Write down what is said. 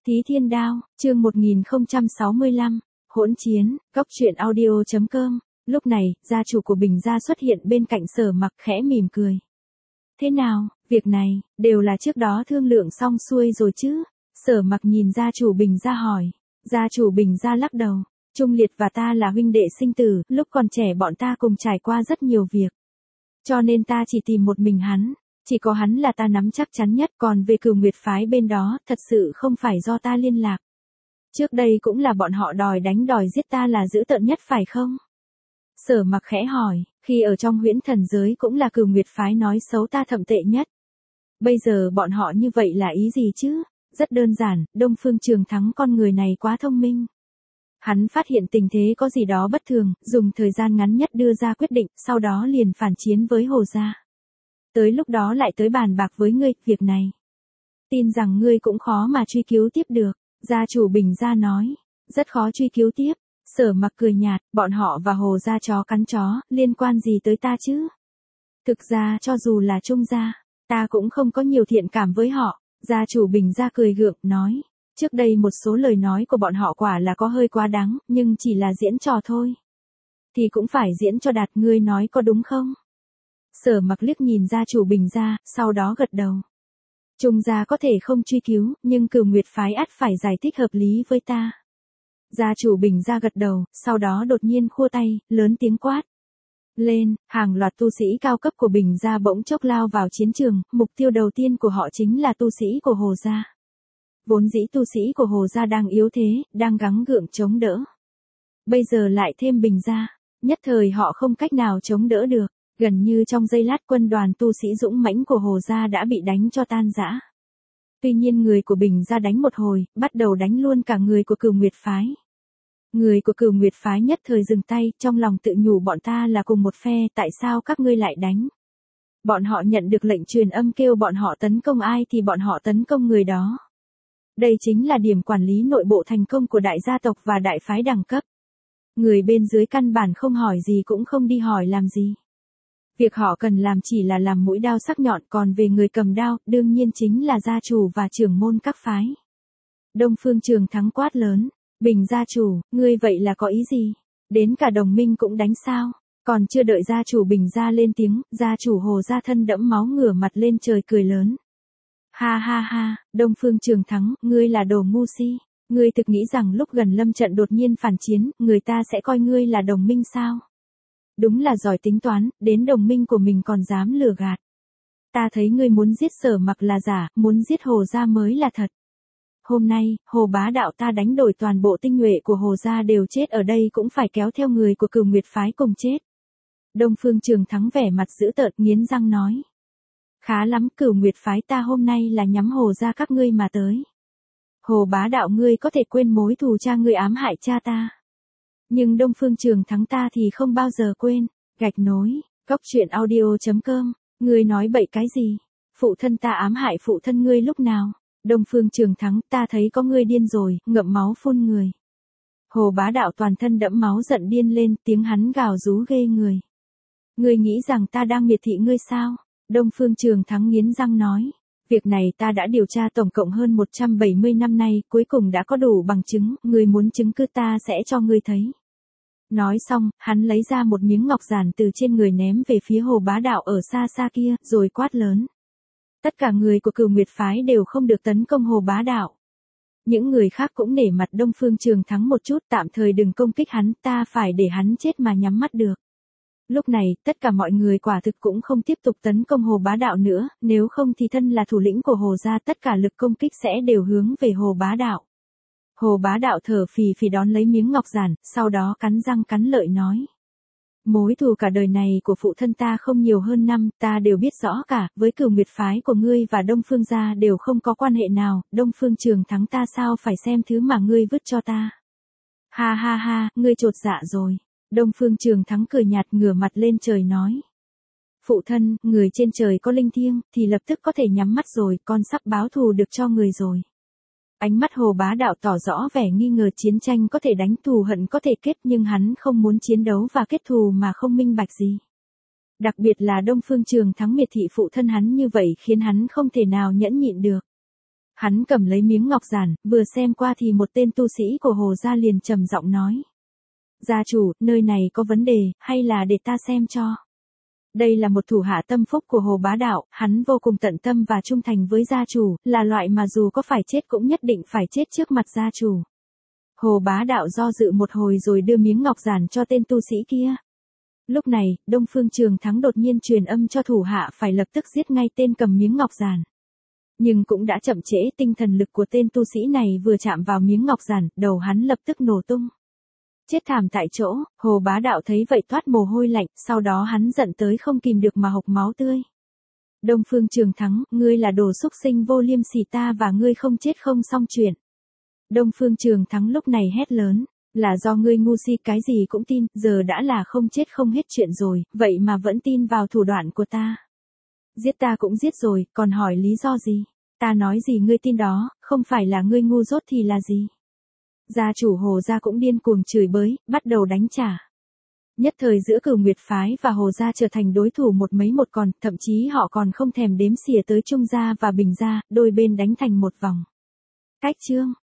Thí Thiên Đao, chương 1065, hỗn chiến, góc truyện audio.com. Lúc này, gia chủ của Bình gia xuất hiện bên cạnh Sở Mặc khẽ mỉm cười. Thế nào, việc này, đều là trước đó thương lượng xong xuôi rồi chứ? Sở Mặc nhìn gia chủ Bình gia hỏi. Gia chủ Bình gia lắc đầu. Trung Liệt và ta là huynh đệ sinh tử, lúc còn trẻ bọn ta cùng trải qua rất nhiều việc. Cho nên ta chỉ tìm một mình hắn. Chỉ có hắn là ta nắm chắc chắn nhất, còn về Cửu Nguyệt phái bên đó, thật sự không phải do ta liên lạc. Trước đây cũng là bọn họ đòi đánh đòi giết ta là dữ tợn nhất phải không? Sở Mặc khẽ hỏi, khi ở trong huyễn thần giới cũng là Cửu Nguyệt phái nói xấu ta thậm tệ nhất. Bây giờ bọn họ như vậy là ý gì chứ? Rất đơn giản, Đông Phương Trường Thắng con người này quá thông minh. Hắn phát hiện tình thế có gì đó bất thường, dùng thời gian ngắn nhất đưa ra quyết định, sau đó liền phản chiến với Hồ gia. Tới lúc đó lại tới bàn bạc với ngươi, việc này. Tin rằng ngươi cũng khó mà truy cứu tiếp được, gia chủ Bình gia nói. Rất khó truy cứu tiếp. Sở Mặc cười nhạt, bọn họ và Hồ gia chó cắn chó, liên quan gì tới ta chứ? Thực ra cho dù là Trung gia, ta cũng không có nhiều thiện cảm với họ. Gia chủ Bình gia cười gượng, nói. Trước đây một số lời nói của bọn họ quả là có hơi quá đáng, nhưng chỉ là diễn trò thôi. Thì cũng phải diễn cho đạt, ngươi nói có đúng không? Sở Mặc liếc nhìn gia chủ Bình gia, sau đó gật đầu. Trung gia có thể không truy cứu, nhưng Cửu Nguyệt phái ắt phải giải thích hợp lý với ta. Gia chủ Bình gia gật đầu, sau đó đột nhiên khua tay, lớn tiếng quát. Lên, hàng loạt tu sĩ cao cấp của Bình gia bỗng chốc lao vào chiến trường, mục tiêu đầu tiên của họ chính là tu sĩ của Hồ gia. Vốn dĩ tu sĩ của Hồ gia đang yếu thế, đang gắng gượng chống đỡ. Bây giờ lại thêm Bình gia, nhất thời họ không cách nào chống đỡ được. Gần như trong giây lát quân đoàn tu sĩ dũng mãnh của Hồ gia đã bị đánh cho tan rã. Tuy nhiên người của Bình gia đánh một hồi, bắt đầu đánh luôn cả người của Cửu Nguyệt phái. Người của Cửu Nguyệt phái nhất thời dừng tay, trong lòng tự nhủ bọn ta là cùng một phe, tại sao các ngươi lại đánh? Bọn họ nhận được lệnh truyền âm kêu bọn họ tấn công ai thì bọn họ tấn công người đó. Đây chính là điểm quản lý nội bộ thành công của đại gia tộc và đại phái đẳng cấp. Người bên dưới căn bản không hỏi gì cũng không đi hỏi làm gì. Việc họ cần làm chỉ là làm mũi đao sắc nhọn, còn về người cầm đao, đương nhiên chính là gia chủ và trưởng môn các phái. Đông Phương Trường Thắng quát lớn, Bình gia chủ, ngươi vậy là có ý gì? Đến cả đồng minh cũng đánh sao? Còn chưa đợi gia chủ Bình gia lên tiếng, gia chủ Hồ gia thân đẫm máu ngửa mặt lên trời cười lớn. Ha ha ha, Đông Phương Trường Thắng, ngươi là đồ ngu si. Ngươi thực nghĩ rằng lúc gần lâm trận đột nhiên phản chiến, người ta sẽ coi ngươi là đồng minh sao? Đúng là giỏi tính toán, đến đồng minh của mình còn dám lừa gạt. Ta thấy ngươi muốn giết Sở Mặc là giả, muốn giết Hồ gia mới là thật. Hôm nay, Hồ bá đạo ta đánh đổi toàn bộ tinh nhuệ của Hồ gia đều chết ở đây cũng phải kéo theo người của Cửu Nguyệt phái cùng chết. Đông Phương Trường Thắng vẻ mặt dữ tợn nghiến răng nói. Khá lắm, Cửu Nguyệt phái ta hôm nay là nhắm Hồ gia các ngươi mà tới. Hồ bá đạo ngươi có thể quên mối thù cha ngươi ám hại cha ta. Nhưng Đông Phương Trường Thắng ta thì không bao giờ quên. Gạch nối, góc truyện audio.com, ngươi nói bậy cái gì? Phụ thân ta ám hại phụ thân ngươi lúc nào? Đông Phương Trường Thắng, ta thấy có ngươi điên rồi, ngậm máu phun người. Hồ bá đạo toàn thân đẫm máu giận điên lên, tiếng hắn gào rú ghê người. Ngươi nghĩ rằng ta đang miệt thị ngươi sao? Đông Phương Trường Thắng nghiến răng nói. Việc này ta đã điều tra tổng cộng hơn 170 năm nay, cuối cùng đã có đủ bằng chứng, ngươi muốn chứng cứ ta sẽ cho ngươi thấy. Nói xong, hắn lấy ra một miếng ngọc giản từ trên người ném về phía Hồ bá đạo ở xa xa kia, rồi quát lớn. Tất cả người của Cửu Nguyệt phái đều không được tấn công Hồ bá đạo. Những người khác cũng nể mặt Đông Phương Trường Thắng một chút, tạm thời đừng công kích hắn, ta phải để hắn chết mà nhắm mắt được. Lúc này, tất cả mọi người quả thực cũng không tiếp tục tấn công Hồ bá đạo nữa, nếu không thì thân là thủ lĩnh của Hồ gia tất cả lực công kích sẽ đều hướng về Hồ bá đạo. Hồ bá đạo thở phì phì đón lấy miếng ngọc giản, sau đó cắn răng cắn lợi nói. Mối thù cả đời này của phụ thân ta không nhiều hơn năm, ta đều biết rõ cả, với Cửu Nguyệt phái của ngươi và Đông Phương gia đều không có quan hệ nào, Đông Phương Trường Thắng ta sao phải xem thứ mà ngươi vứt cho ta. Ha ha ha, ngươi chột dạ rồi. Đông Phương Trường Thắng cười nhạt ngửa mặt lên trời nói. Phụ thân, người trên trời có linh thiêng, thì lập tức có thể nhắm mắt rồi, con sắp báo thù được cho người rồi. Ánh mắt Hồ bá đạo tỏ rõ vẻ nghi ngờ, chiến tranh có thể đánh, thù hận có thể kết, nhưng hắn không muốn chiến đấu và kết thù mà không minh bạch gì. Đặc biệt là Đông Phương Trường Thắng miệt thị phụ thân hắn như vậy khiến hắn không thể nào nhẫn nhịn được. Hắn cầm lấy miếng ngọc giản, vừa xem qua thì một tên tu sĩ của Hồ gia liền trầm giọng nói. Gia chủ, nơi này có vấn đề, hay là để ta xem cho. Đây là một thủ hạ tâm phúc của Hồ Bá Đạo, hắn vô cùng tận tâm và trung thành với gia chủ, là loại mà dù có phải chết cũng nhất định phải chết trước mặt gia chủ. Hồ Bá Đạo do dự một hồi rồi đưa miếng ngọc giản cho tên tu sĩ kia. Lúc này, Đông Phương Trường Thắng đột nhiên truyền âm cho thủ hạ phải lập tức giết ngay tên cầm miếng ngọc giản. Nhưng cũng đã chậm trễ, tinh thần lực của tên tu sĩ này vừa chạm vào miếng ngọc giản, đầu hắn lập tức nổ tung. Chết thảm tại chỗ, Hồ Bá Đạo thấy vậy toát mồ hôi lạnh, sau đó hắn giận tới không kìm được mà hộc máu tươi. Đông Phương Trường Thắng, ngươi là đồ xúc sinh vô liêm sỉ, ta và ngươi không chết không xong chuyện. Đông Phương Trường Thắng lúc này hét lớn, là do ngươi ngu si cái gì cũng tin, giờ đã là không chết không hết chuyện rồi, vậy mà vẫn tin vào thủ đoạn của ta. Giết ta cũng giết rồi, còn hỏi lý do gì? Ta nói gì ngươi tin đó, không phải là ngươi ngu dốt thì là gì? Gia chủ Hồ gia cũng điên cuồng chửi bới, bắt đầu đánh trả. Nhất thời giữa Cửu Nguyệt phái và Hồ gia trở thành đối thủ một mấy một còn, thậm chí họ còn không thèm đếm xỉa tới Trung gia và Bình gia, đôi bên đánh thành một vòng. Cách chương